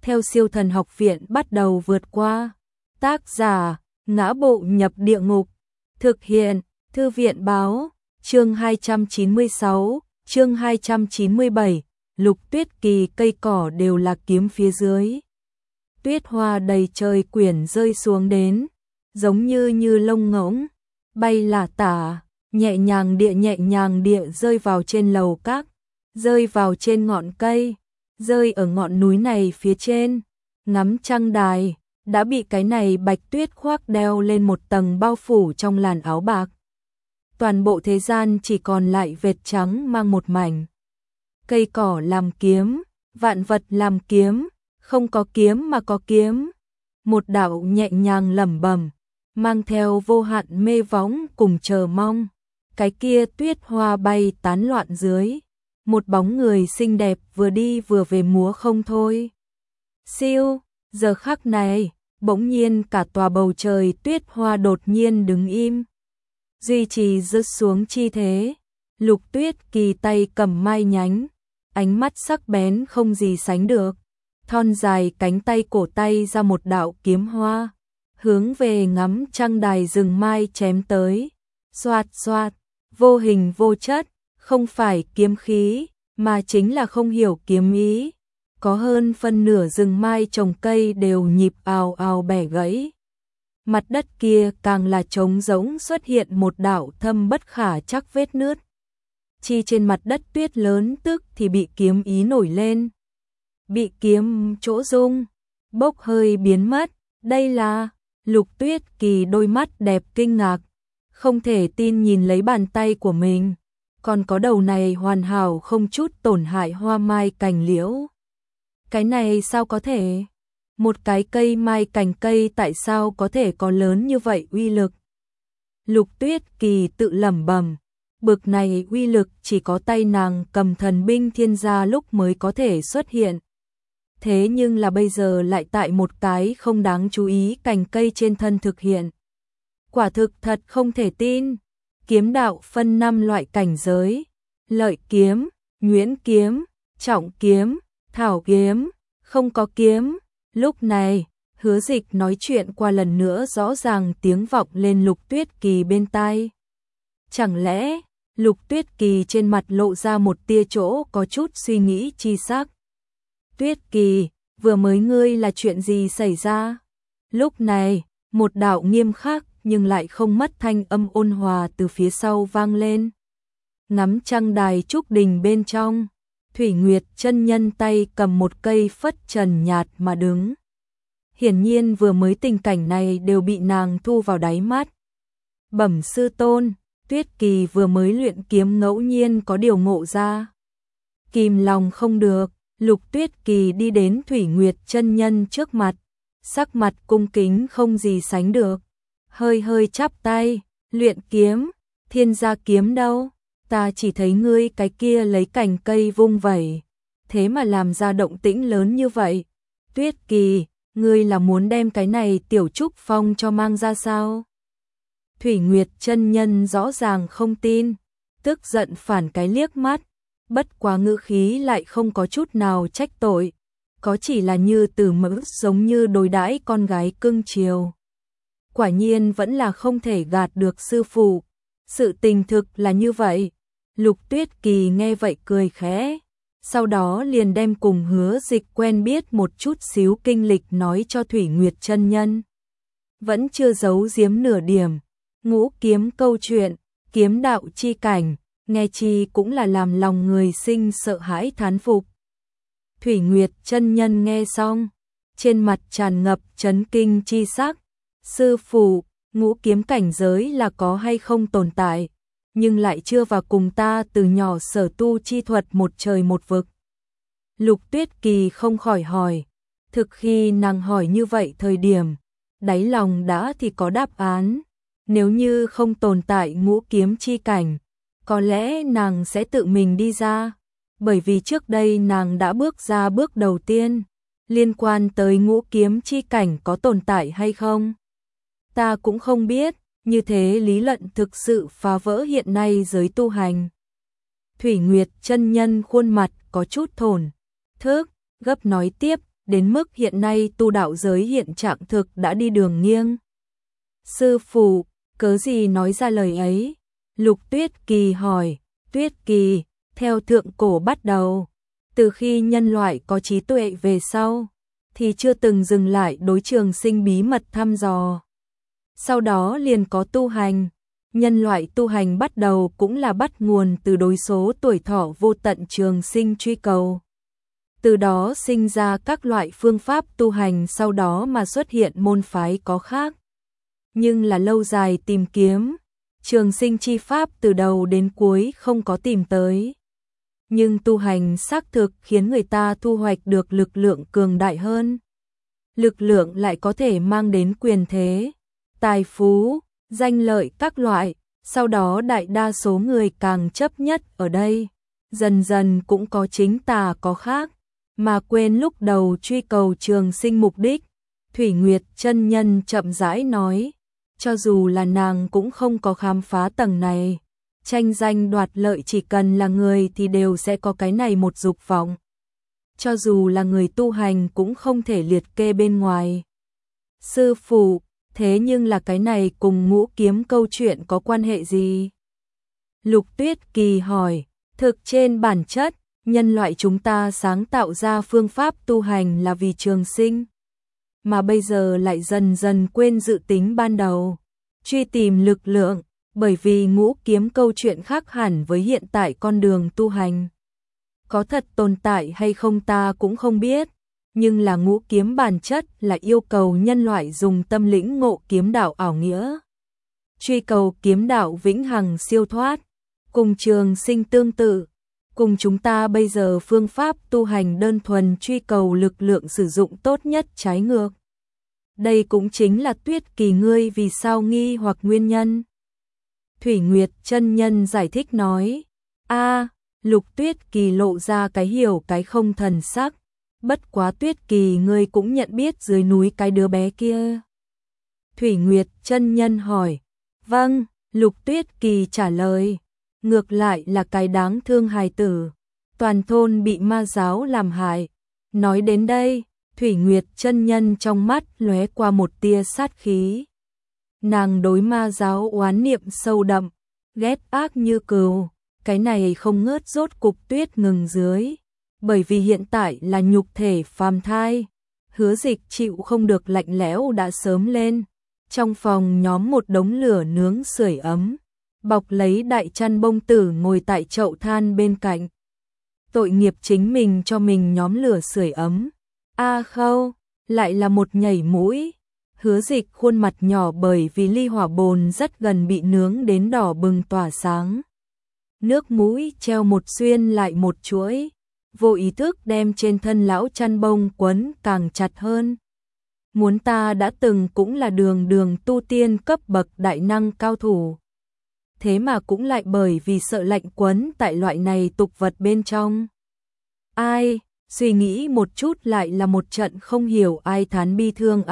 theo Siêu Thần Học Viện bắt đầu vượt qua. Tác giả: Ngã Bộ Nhập Địa Ngục. Thực hiện: Thư viện báo. Chương 296, chương 297, Lục Tuyết Kỳ. Cây cỏ đều là kiếm phía dưới. Tuyết hoa đầy trời quyển rơi xuống đến, giống như lông ngỗng, bay lả tả, nhẹ nhàng địa rơi vào trên lầu các, rơi vào trên ngọn cây, rơi ở ngọn núi này phía trên. Ngắm trăng đài, đã bị cái này bạch tuyết khoác đeo lên một tầng bao phủ trong làn áo bạc. Toàn bộ thế gian chỉ còn lại vệt trắng mang một mảnh. Cây cỏ làm kiếm, vạn vật làm kiếm, không có kiếm mà có kiếm. Một đạo nhẹ nhàng lẩm bẩm, mang theo vô hạn mê võng cùng chờ mong. Cái kia tuyết hoa bay tán loạn dưới, một bóng người xinh đẹp vừa đi vừa về múa không thôi. Siêu, giờ khắc này, bỗng nhiên cả tòa bầu trời tuyết hoa đột nhiên đứng im, duy trì rớt xuống chi thế. Lục Tuyết Kỳ tay cầm mai nhánh, ánh mắt sắc bén không gì sánh được, thon dài cánh tay cổ tay ra một đạo kiếm hoa, hướng về ngắm trăng đài rừng mai chém tới. Xoạt xoạt, vô hình vô chất, không phải kiếm khí, mà chính là không hiểu kiếm ý. Có hơn phân nửa rừng mai trồng cây đều nhịp ào ào bẻ gãy. Mặt đất kia càng là trống rỗng, xuất hiện một đạo thâm bất khả trắc vết nứt. Chi trên mặt đất tuyết lớn tức thì bị kiếm ý nổi lên, bị kiếm chỗ rung, bốc hơi biến mất. Đây là... Lục Tuyết Kỳ đôi mắt đẹp kinh ngạc, không thể tin nhìn lấy bàn tay của mình, còn có đầu này hoàn hảo không chút tổn hại hoa mai cành liễu. Cái này sao có thể? Một cái cây mai cành cây tại sao có thể có lớn như vậy uy lực? Lục Tuyết Kỳ tự lẩm bẩm, bực này uy lực chỉ có tay nàng cầm thần binh thiên gia lúc mới có thể xuất hiện. Thế nhưng là bây giờ lại tại một cái không đáng chú ý cành cây trên thân thực hiện. Quả thực thật không thể tin. Kiếm đạo phân 5 loại cảnh giới: lợi kiếm, nhuyễn kiếm, trọng kiếm, thảo kiếm, không có kiếm. Lúc này, Hứa Dịch nói chuyện qua lần nữa rõ ràng tiếng vọng lên Lục Tuyết Kỳ bên tai. Chẳng lẽ, Lục Tuyết Kỳ trên mặt lộ ra một tia chỗ có chút suy nghĩ chi sắc. Tuyết Kỳ, vừa mới ngươi là chuyện gì xảy ra? Lúc này, một đạo nghiêm khắc nhưng lại không mất thanh âm ôn hòa từ phía sau vang lên. Ngắm trăng đài trúc đình bên trong, Thủy Nguyệt chân nhân tay cầm một cây phất trần nhạt mà đứng. Hiển nhiên vừa mới tình cảnh này đều bị nàng thu vào đáy mắt. Bẩm sư tôn, Tuyết Kỳ vừa mới luyện kiếm ngẫu nhiên có điều ngộ ra. Kìm lòng không được, Lục Tuyết Kỳ đi đến Thủy Nguyệt chân nhân trước mặt, sắc mặt cung kính không gì sánh được, hơi chắp tay, luyện kiếm, thiên gia kiếm đâu? Ta chỉ thấy ngươi cái kia lấy cành cây vung vẩy, thế mà làm ra động tĩnh lớn như vậy. Tuyết Kỳ, ngươi là muốn đem cái này tiểu trúc phong cho mang ra sao? Thủy Nguyệt chân nhân rõ ràng không tin, tức giận phản cái liếc mắt, bất quá ngữ khí lại không có chút nào trách tội, có chỉ là như từ mẫu giống như đối đãi con gái cưng chiều. Quả nhiên vẫn là không thể gạt được sư phụ, sự tình thực là như vậy. Lục Tuyết Kỳ nghe vậy cười khẽ, sau đó liền đem cùng Hứa Dịch quen biết một chút xíu kinh lịch nói cho Thủy Nguyệt chân nhân. Vẫn chưa giấu giếm nửa điểm, ngũ kiếm câu chuyện, kiếm đạo chi cảnh, nghe chi cũng là làm lòng người sinh sợ hãi thán phục. Thủy Nguyệt chân nhân nghe xong, trên mặt tràn ngập chấn kinh chi sắc. Sư phụ, ngũ kiếm cảnh giới là có hay không tồn tại, nhưng lại chưa vào cùng ta từ nhỏ sở tu chi thuật một trời một vực. Lục Tuyết Kỳ không khỏi hỏi, thực khi nàng hỏi như vậy thời điểm, đáy lòng đã thì có đáp án. Nếu như không tồn tại ngũ kiếm chi cảnh, có lẽ nàng sẽ tự mình đi ra, bởi vì trước đây nàng đã bước ra bước đầu tiên, liên quan tới ngũ kiếm chi cảnh có tồn tại hay không. Ta cũng không biết, như thế lý luận thực sự phá vỡ hiện nay giới tu hành. Thủy Nguyệt chân nhân khuôn mặt có chút thổn thức, gấp nói tiếp, đến mức hiện nay tu đạo giới hiện trạng thực đã đi đường nghiêng. Sư phụ, cớ gì nói ra lời ấy? Lục Tuyết Kỳ hỏi. Tuyết Kỳ, theo thượng cổ bắt đầu, từ khi nhân loại có trí tuệ về sau, thì chưa từng dừng lại đối trường sinh bí mật thăm dò. Sau đó liền có tu hành. Nhân loại tu hành bắt đầu cũng là bắt nguồn từ đối số tuổi thọ vô tận trường sinh truy cầu. Từ đó sinh ra các loại phương pháp tu hành, sau đó mà xuất hiện môn phái có khác. Nhưng là lâu dài tìm kiếm, trường sinh chi pháp từ đầu đến cuối không có tìm tới. Nhưng tu hành xác thực khiến người ta thu hoạch được lực lượng cường đại hơn. Lực lượng lại có thể mang đến quyền thế, tài phú, danh lợi các loại. Sau đó đại đa số người càng chấp nhất ở đây, dần dần cũng có chính tà có khác, mà quên lúc đầu truy cầu trường sinh mục đích. Thủy Nguyệt chân nhân chậm rãi nói, cho dù là nàng cũng không có khám phá tầng này. Tranh danh đoạt lợi chỉ cần là người thì đều sẽ có cái này một dục vọng. Cho dù là người tu hành cũng không thể liệt kê bên ngoài. Sư phụ, thế nhưng là cái này cùng Ngũ Kiếm câu chuyện có quan hệ gì? Lục Tuyết Kỳ hỏi. Thực trên bản chất, nhân loại chúng ta sáng tạo ra phương pháp tu hành là vì trường sinh, mà bây giờ lại dần dần quên dự tính ban đầu, truy tìm lực lượng, bởi vì Ngũ Kiếm câu chuyện khác hẳn với hiện tại con đường tu hành. Có thật tồn tại hay không ta cũng không biết, nhưng là Ngũ Kiếm bản chất là yêu cầu nhân loại dùng tâm lĩnh ngộ kiếm đạo ảo nghĩa, truy cầu kiếm đạo vĩnh hằng siêu thoát, cùng trường sinh tương tự, cùng chúng ta bây giờ phương pháp tu hành đơn thuần truy cầu lực lượng sử dụng tốt nhất trái ngược. Đây cũng chính là Tuyết Kỳ ngươi vì sao nghi hoặc nguyên nhân. Thủy Nguyệt chân nhân giải thích nói. Lục Tuyết Kỳ lộ ra cái hiểu cái không thần sắc. Bất quá Tuyết Kỳ ngươi cũng nhận biết dưới núi cái đứa bé kia. Thủy Nguyệt chân nhân hỏi. Vâng, Lục Tuyết Kỳ trả lời. Ngược lại là cái đáng thương hài tử. Toàn thôn bị ma giáo làm hại. Nói đến đây, Thủy Nguyệt chân nhân trong mắt lóe qua một tia sát khí. Nàng đối ma giáo oán niệm sâu đậm, ghét ác như cừu. Cái này không ngớt rốt cục tuyết ngừng dưới. Bởi vì hiện tại là nhục thể phàm thai. Hứa Dịch chịu không được lạnh lẽo đã sớm lên. Trong phòng nhóm một đống lửa nướng sưởi ấm. Bọc lấy đại chăn bông tử ngồi tại chậu than bên cạnh. Tội nghiệp chính mình cho mình nhóm lửa sưởi ấm. Khâu, lại là một nhảy mũi. Hứa Dịch khuôn mặt nhỏ bởi vì ly hỏa bồn rất gần bị nướng đến đỏ bừng tỏa sáng. Nước mũi treo một xuyên lại một chuỗi, vô ý thức đem trên thân lão chăn bông quấn càng chặt hơn. Muốn ta đã từng cũng là đường tu tiên cấp bậc đại năng cao thủ. Thế mà cũng lại bởi vì sợ lạnh quấn tại loại này tục vật bên trong. Suy nghĩ một chút lại là một trận không hiểu ai thán bi thương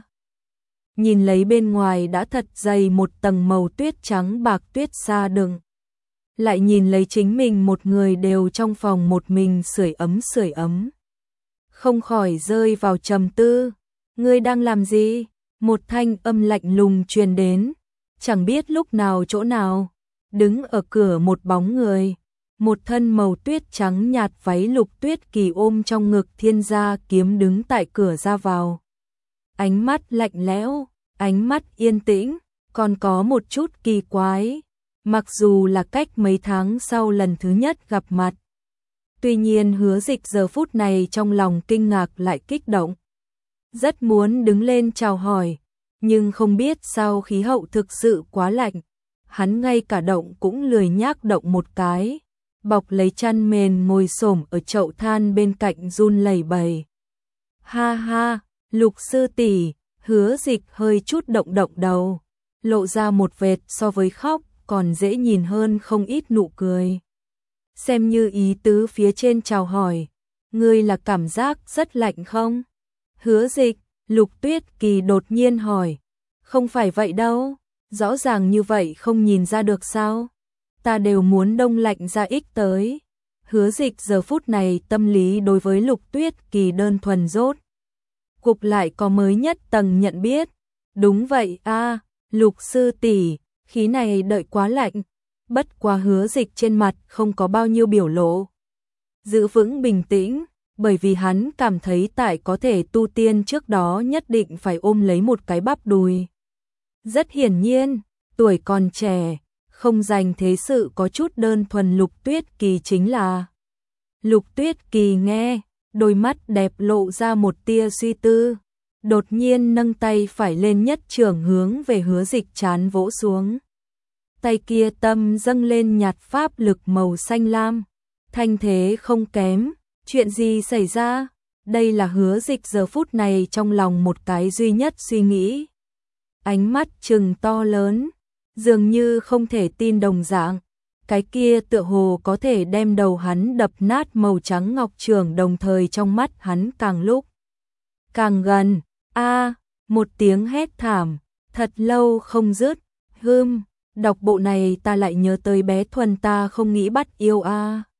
Nhìn lấy bên ngoài đã thật dày một tầng màu tuyết trắng bạc tuyết sa đừng. Lại nhìn lấy chính mình một người đều trong phòng một mình sưởi ấm. Không khỏi rơi vào trầm tư. Ngươi đang làm gì? Một thanh âm lạnh lùng truyền đến. Chẳng biết lúc nào chỗ nào. Đứng ở cửa một bóng người. Một thân màu tuyết trắng nhạt váy Lục Tuyết Kỳ ôm trong ngực thiên gia kiếm đứng tại cửa ra vào. Ánh mắt lạnh lẽo, ánh mắt yên tĩnh, còn có một chút kỳ quái. Mặc dù là cách mấy tháng sau lần thứ nhất gặp mặt. Tuy nhiên Hứa Dịch giờ phút này trong lòng kinh ngạc lại kích động. Rất muốn đứng lên chào hỏi, nhưng không biết sao khí hậu thực sự quá lạnh. Hắn ngay cả động cũng lười nhác động một cái. Bọc lấy chăn mền ngồi xổm ở chậu than bên cạnh run lẩy bẩy. Ha, Lục sư tỷ, Hứa Dịch hơi chút động đầu, lộ ra một vệt so với khóc còn dễ nhìn hơn không ít nụ cười. Xem như ý tứ phía trên chào hỏi, ngươi là cảm giác rất lạnh không? Hứa Dịch, Lục Tuyết Kỳ đột nhiên hỏi. Không phải vậy đâu, rõ ràng như vậy không nhìn ra được sao? Ta đều muốn đông lạnh ra ích tới. Hứa Dịch giờ phút này tâm lý đối với Lục Tuyết Kỳ đơn thuần rốt cục lại có mới nhất tầng nhận biết. Đúng vậy a, Lục sư tỷ, khí này đợi quá lạnh. Bất quá Hứa Dịch trên mặt không có bao nhiêu biểu lộ. Giữ vững bình tĩnh, bởi vì hắn cảm thấy tại có thể tu tiên trước đó nhất định phải ôm lấy một cái bắp đùi. Rất hiển nhiên, tuổi còn trẻ, không dành thế sự có chút đơn thuần. Lục Tuyết Kỳ chính là. Lục Tuyết Kỳ nghe, đôi mắt đẹp lộ ra một tia suy tư, đột nhiên nâng tay phải lên nhất trưởng hướng về Hứa Dịch trán vỗ xuống. Tay kia tâm dâng lên nhạt pháp lực màu xanh lam, thanh thế không kém. Chuyện gì xảy ra? Đây là Hứa Dịch giờ phút này trong lòng một cái duy nhất suy nghĩ. Ánh mắt trừng to lớn, dường như không thể tin đồng dạng. Cái kia tựa hồ có thể đem đầu hắn đập nát màu trắng ngọc trường, đồng thời trong mắt hắn càng lúc càng gần. Một tiếng hét thảm, thật lâu không dứt. Đọc bộ này ta lại nhớ tới bé Thuần, ta không nghĩ bắt yêu